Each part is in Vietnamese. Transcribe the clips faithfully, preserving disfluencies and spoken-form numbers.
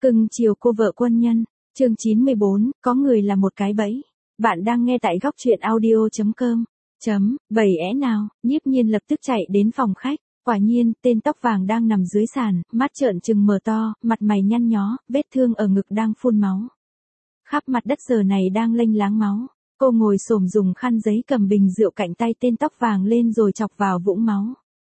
Cưng chiều cô vợ quân nhân, chương chín mươi bốn, có người là một cái bẫy. Bạn đang nghe tại góc truyện audio chấm com. Chấm, bầy é nào, Nhiếp Nhiên lập tức chạy đến phòng khách. Quả nhiên, tên tóc vàng đang nằm dưới sàn, mắt trợn trừng mở to, mặt mày nhăn nhó, vết thương ở ngực đang phun máu. Khắp mặt đất giờ này đang lênh láng máu. Cô ngồi xổm dùng khăn giấy cầm bình rượu cạnh tay tên tóc vàng lên rồi chọc vào vũng máu.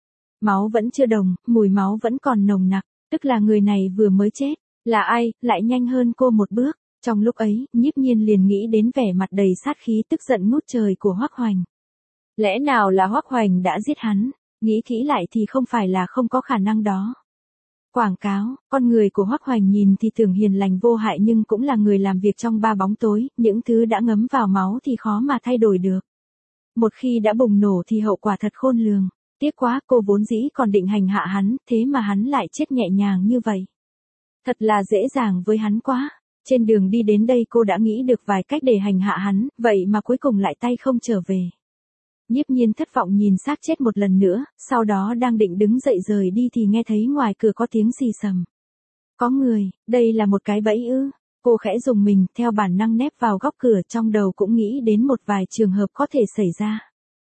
Máu vẫn chưa đồng, mùi máu vẫn còn nồng nặc, tức là người này vừa mới chết. Là ai, lại nhanh hơn cô một bước. Trong lúc ấy, Nhiếp Nhiên liền nghĩ đến vẻ mặt đầy sát khí tức giận ngút trời của Hoắc Hoành. Lẽ nào là Hoắc Hoành đã giết hắn? Nghĩ kỹ lại thì không phải là không có khả năng đó. Quảng cáo, con người của Hoắc Hoành nhìn thì tưởng hiền lành vô hại nhưng cũng là người làm việc trong ba bóng tối, những thứ đã ngấm vào máu thì khó mà thay đổi được. Một khi đã bùng nổ thì hậu quả thật khôn lường. Tiếc quá, cô vốn dĩ còn định hành hạ hắn, thế mà hắn lại chết nhẹ nhàng như vậy. Thật là dễ dàng với hắn quá. Trên đường đi đến đây cô đã nghĩ được vài cách để hành hạ hắn, vậy mà cuối cùng lại tay không trở về. Nhiếp Nhiên thất vọng nhìn xác chết một lần nữa, sau đó đang định đứng dậy rời đi thì nghe thấy ngoài cửa có tiếng xì xầm. Có người, đây là một cái bẫy ư. Cô khẽ dùng mình, theo bản năng nép vào góc cửa, trong đầu cũng nghĩ đến một vài trường hợp có thể xảy ra.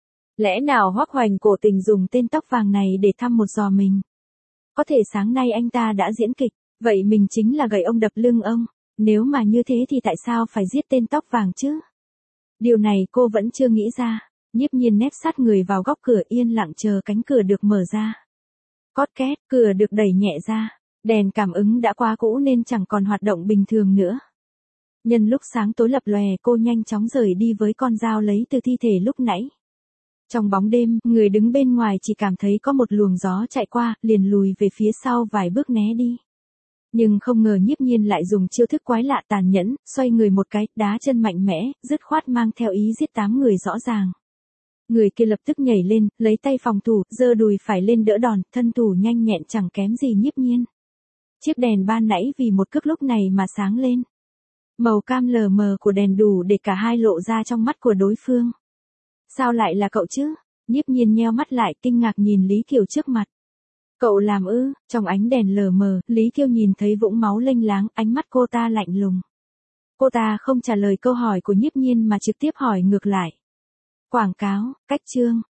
Lẽ nào Hoắc Hoành cố tình dùng tên tóc vàng này để thăm một dò mình? Có thể sáng nay anh ta đã diễn kịch, vậy mình chính là gậy ông đập lưng ông. Nếu mà như thế thì tại sao phải giết tên tóc vàng chứ? Điều này cô vẫn chưa nghĩ ra. Nhiếp Nhiên nép sát người vào góc cửa yên lặng chờ cánh cửa được mở ra. Cót két, cửa được đẩy nhẹ ra. Đèn cảm ứng đã quá cũ nên chẳng còn hoạt động bình thường nữa. Nhân lúc sáng tối lập lòe cô nhanh chóng rời đi với con dao lấy từ thi thể lúc nãy. Trong bóng đêm, người đứng bên ngoài chỉ cảm thấy có một luồng gió chạy qua, liền lùi về phía sau vài bước né đi. Nhưng không ngờ Nhiếp Nhiên lại dùng chiêu thức quái lạ tàn nhẫn, xoay người một cái, đá chân mạnh mẽ, dứt khoát mang theo ý giết tám người rõ ràng. Người kia lập tức nhảy lên, lấy tay phòng thủ, giơ đùi phải lên đỡ đòn, thân thủ nhanh nhẹn chẳng kém gì Nhiếp Nhiên. Chiếc đèn ban nãy vì một cước lúc này mà sáng lên. Màu cam lờ mờ của đèn đủ để cả hai lộ ra trong mắt của đối phương. Sao lại là cậu chứ? Nhiếp Nhiên nheo mắt lại kinh ngạc nhìn Lý Kiều trước mặt. Cậu làm ư? Trong ánh đèn lờ mờ, Lý Kiều nhìn thấy vũng máu lênh láng, ánh mắt cô ta lạnh lùng. Cô ta không trả lời câu hỏi của Nhiếp Nhiên mà trực tiếp hỏi ngược lại. Quảng cáo, cách chương,